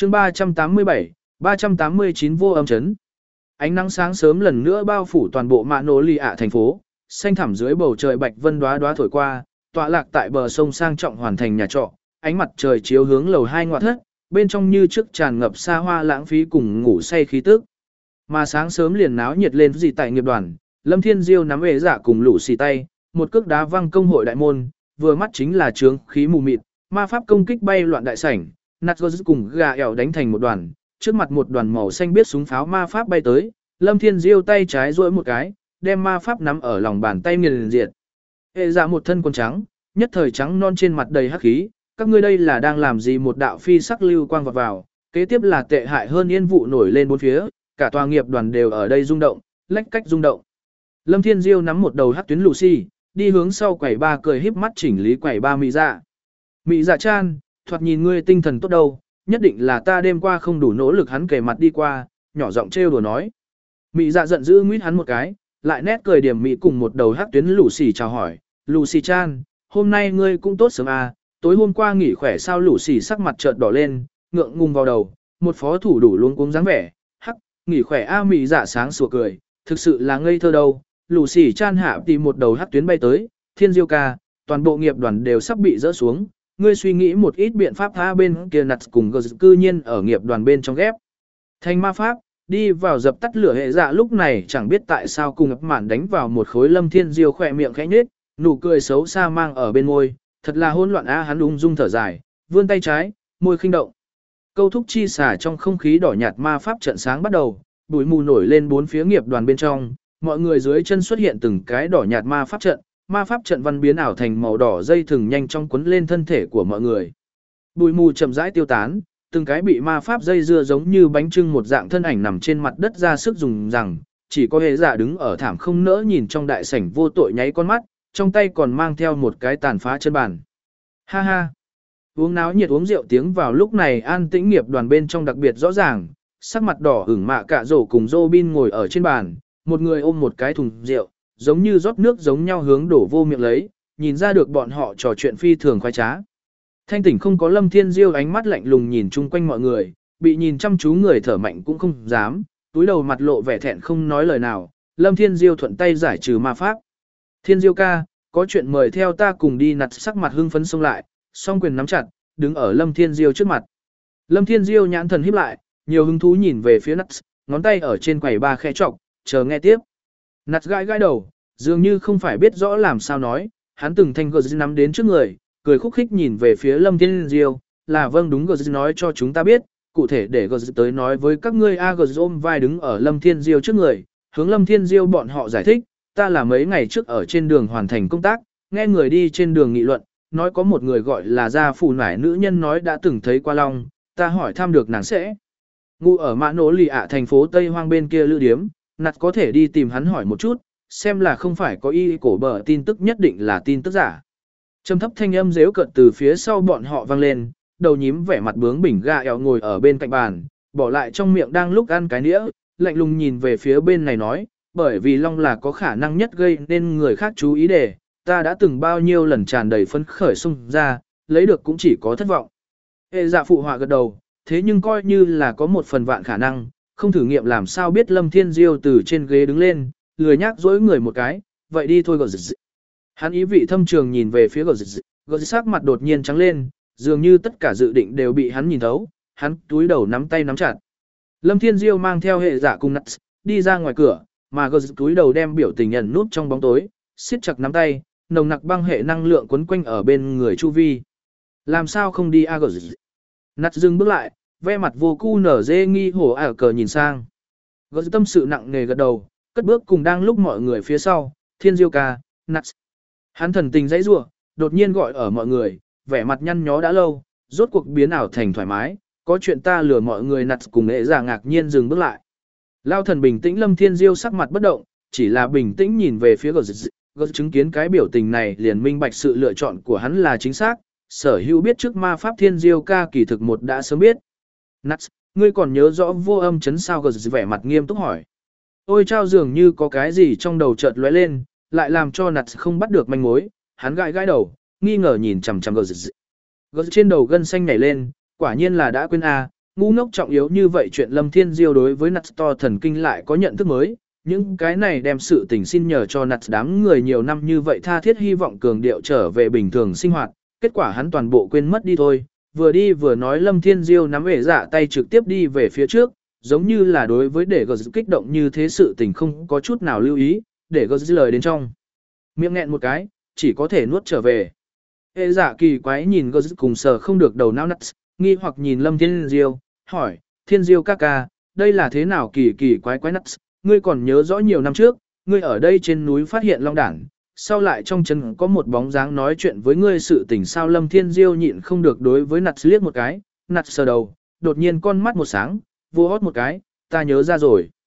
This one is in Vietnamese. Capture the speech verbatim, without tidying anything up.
chương ba trăm tám mươi bảy, ba trăm tám mươi chín vô âm chấn. Ánh nắng sáng sớm lần nữa bao phủ toàn bộ Mạ Nỗ Lì ạ thành phố, xanh thẳm dưới bầu trời bạch vân đóa đóa thổi qua, tọa lạc tại bờ sông sang trọng hoàn thành nhà trọ, ánh mặt trời chiếu hướng lầu hai ngoại thất, bên trong như trước tràn ngập xa hoa lãng phí cùng ngủ say khí tức. Mà sáng sớm liền náo nhiệt lên gì tại nghiệp đoàn, Lâm Thiên Diêu nắm ế dạ cùng lũ xì tay, một cước đá văng công hội đại môn, vừa mắt chính là trướng khí mù mịt, ma pháp công kích bay loạn đại sảnh, nạt gơ cùng gà ẻo đánh thành một đoàn, trước mặt một đoàn màu xanh biết súng pháo ma pháp bay tới, Lâm Thiên Diêu tay trái duỗi một cái, đem ma pháp nắm ở lòng bàn tay nghiền diệt. Ế dạ một thân quần trắng, nhất thời trắng non trên mặt đầy hắc khí, các ngươi đây là đang làm gì? Một đạo phi sắc lưu quang vọt vào, kế tiếp là tệ hại hơn yên vụ nổi lên bốn phía, cả tòa nghiệp đoàn đều ở đây rung động, lách cách rung động. Lâm Thiên Diêu nắm một đầu hắc tuyến Lucy, đi hướng sau quầy ba cười híp mắt chỉnh lý quầy ba Mị Dạ. Mị Dạ chan, thoạt nhìn ngươi tinh thần tốt đâu, nhất định là ta đêm qua không đủ nỗ lực. Hắn kề mặt đi qua, nhỏ giọng trêu đùa nói. Mị Dạ giận dữ nguyết hắn một cái, lại nét cười điểm mị cùng một đầu hắc tuyến Lucy chào hỏi, Lucy chan, hôm nay ngươi cũng tốt sớm à, tối hôm qua nghỉ khỏe sao? Lucy sắc mặt chợt đỏ lên, ngượng ngùng vào đầu, một phó thủ đủ luống cuống dáng vẻ, hắc, nghỉ khỏe a. Mị Dạ sáng sủa cười, thực sự là ngây thơ đâu. Lucy chan hạ tìm một đầu hắc tuyến bay tới, Thiên Diêu ca, toàn bộ nghiệp đoàn đều sắp bị rỡ xuống, ngươi suy nghĩ một ít biện pháp tha. Bên kia nặt cùng gờ cư nhiên ở nghiệp đoàn bên trong ghép thành ma pháp, đi vào dập tắt lửa. Hệ dạ lúc này chẳng biết tại sao cùng ập mạn đánh vào một khối. Lâm Thiên Diêu khỏe miệng khẽ nhếch, nụ cười xấu xa mang ở bên môi, thật là hỗn loạn a. Hắn ung dung thở dài, vươn tay trái, môi khinh động. Câu thúc chi xả trong không khí đỏ nhạt ma pháp trận sáng bắt đầu, bụi mù nổi lên bốn phía nghiệp đoàn bên trong, mọi người dưới chân xuất hiện từng cái đỏ nhạt ma pháp trận, ma pháp trận văn biến ảo thành màu đỏ dây thừng nhanh chóng quấn lên thân thể của mọi người. Bụi mù chậm rãi tiêu tán, từng cái bị ma pháp dây dưa giống như bánh trưng một dạng thân ảnh nằm trên mặt đất ra sức dùng rằng, chỉ có Hệ Dạ đứng ở thảm không nỡ nhìn trong đại sảnh vô tội nháy con mắt, trong tay còn mang theo một cái tàn phá chân bàn. Ha ha. Uống náo nhiệt uống rượu tiếng vào lúc này an tĩnh nghiệp đoàn bên trong đặc biệt rõ ràng, sắc mặt đỏ ửng Mạ Cạ Rổ cùng Robin ngồi ở trên bàn, một người ôm một cái thùng rượu, giống như rót nước giống nhau hướng đổ vô miệng lấy, nhìn ra được bọn họ trò chuyện phi thường khoái trá. Thanh tỉnh không có Lâm Thiên Diêu ánh mắt lạnh lùng nhìn chung quanh mọi người, bị nhìn chăm chú người thở mạnh cũng không dám, túi đầu mặt lộ vẻ thẹn không nói lời nào. Lâm Thiên Diêu thuận tay giải trừ ma pháp. Thiên Diêu ca, có chuyện mời theo ta cùng đi. Nặt sắc mặt hưng phấn xông lại, song quyền nắm chặt, đứng ở Lâm Thiên Diêu trước mặt. Lâm Thiên Diêu nhãn thần híp lại, nhiều hứng thú nhìn về phía Nặt, ngón tay ở trên quầy ba khẽ chọc, chờ nghe tiếp. Nặt gãi gãi đầu, dường như không phải biết rõ làm sao nói, hắn từng thanh gờ nắm đến trước người, cười khúc khích nhìn về phía Lâm Thiên Diêu, là vâng đúng, gờ nói cho chúng ta biết, cụ thể để gờ tới nói với các ngươi. A gờ ôm vai đứng ở Lâm Thiên Diêu trước người, hướng Lâm Thiên Diêu bọn họ giải thích, ta là mấy ngày trước ở trên đường hoàn thành công tác, nghe người đi trên đường nghị luận, nói có một người gọi là gia phù nải nữ nhân nói đã từng thấy qua long, ta hỏi thăm được nàng sẽ ngụ ở Mạ Nỗ Lì ạ thành phố Tây Hoang bên kia lữ điếm. Nặt có thể đi tìm hắn hỏi một chút, xem là không phải có y cổ bờ tin tức nhất định là tin tức giả. Trầm thấp thanh âm dễu cợt từ phía sau bọn họ vang lên, đầu nhím vẻ mặt bướng bỉnh gà eo ngồi ở bên cạnh bàn, bỏ lại trong miệng đang lúc ăn cái nĩa, lạnh lùng nhìn về phía bên này nói, bởi vì long là có khả năng nhất gây nên người khác chú ý để, ta đã từng bao nhiêu lần tràn đầy phấn khởi xung ra, lấy được cũng chỉ có thất vọng. Hệ dạ phụ họa gật đầu, thế nhưng coi như là có một phần vạn khả năng, không thử nghiệm làm sao biết. Lâm Thiên Diêu từ trên ghế đứng lên, lười nhác dỗi người một cái, vậy đi thôi. Gờ dị. Hắn ý vị thâm trường nhìn về phía gờ dị, gờ dị sắc mặt đột nhiên trắng lên, dường như tất cả dự định đều bị hắn nhìn thấu, hắn túi đầu nắm tay nắm chặt. Lâm Thiên Diêu mang theo Hệ Dạ cùng Nặt đi ra ngoài cửa, mà gờ dị túi đầu đem biểu tình ẩn núp trong bóng tối, siết chặt nắm tay, nồng nặc băng hệ năng lượng quấn quanh ở bên người chu vi. Làm sao không đi a? Gờ dị. Nặt dừng bước lại, ve mặt vô cu nở dê nghi hổ ả cờ nhìn sang. Gỡ tâm sự nặng nề gật đầu, cất bước cùng đang lúc mọi người phía sau, Thiên Diêu ca, Nặt. Hắn thần tình dãy rủa, đột nhiên gọi ở mọi người, vẻ mặt nhăn nhó đã lâu, rốt cuộc biến ảo thành thoải mái, có chuyện ta lừa mọi người. Nặt cùng Hệ Dạ ngạc nhiên dừng bước lại. Lao thần bình tĩnh. Lâm Thiên Diêu sắc mặt bất động, chỉ là bình tĩnh nhìn về phía gỡ dị. Gỡ chứng kiến cái biểu tình này liền minh bạch sự lựa chọn của hắn là chính xác, sở hữu biết trước ma pháp Thiên Diêu ca kỳ thực một đã sớm biết. Nặt, ngươi còn nhớ rõ vô âm chấn sao? Gờ vẻ mặt nghiêm túc hỏi. Ôi chao, dường như có cái gì trong đầu chợt lóe lên, lại làm cho Nặt không bắt được manh mối, hắn gãi gãi đầu, nghi ngờ nhìn chằm chằm gờ. Gờ trên đầu gân xanh nhảy lên, quả nhiên là đã quên a, ngu ngốc trọng yếu như vậy chuyện Lâm Thiên Diêu đối với Nuts to thần kinh lại có nhận thức mới, những cái này đem sự tình xin nhờ cho Nuts đám người nhiều năm như vậy tha thiết hy vọng cường điệu trở về bình thường sinh hoạt, kết quả hắn toàn bộ quên mất đi thôi, vừa đi vừa nói Lâm Thiên Diêu nắm ể dạ tay trực tiếp đi về phía trước, giống như là đối với để gờ kích động như thế sự tình không có chút nào lưu ý, để gờ lời đến trong. Miệng nghẹn một cái, chỉ có thể nuốt trở về. Ê dạ kỳ quái nhìn gờ cùng sờ không được đầu não Nuts, nghi hoặc nhìn Lâm Thiên Diêu, hỏi, Thiên Diêu ca ca, đây là thế nào kỳ kỳ quái quái Nuts, ngươi còn nhớ rõ nhiều năm trước, ngươi ở đây trên núi phát hiện long đảng, sau lại trong chân có một bóng dáng nói chuyện với ngươi sự tình sao Lâm Thiên Diêu nhịn không được đối với Nuts liếc một cái, Nuts sờ đầu, đột nhiên con mắt một sáng, vô hót một cái, ta nhớ ra rồi.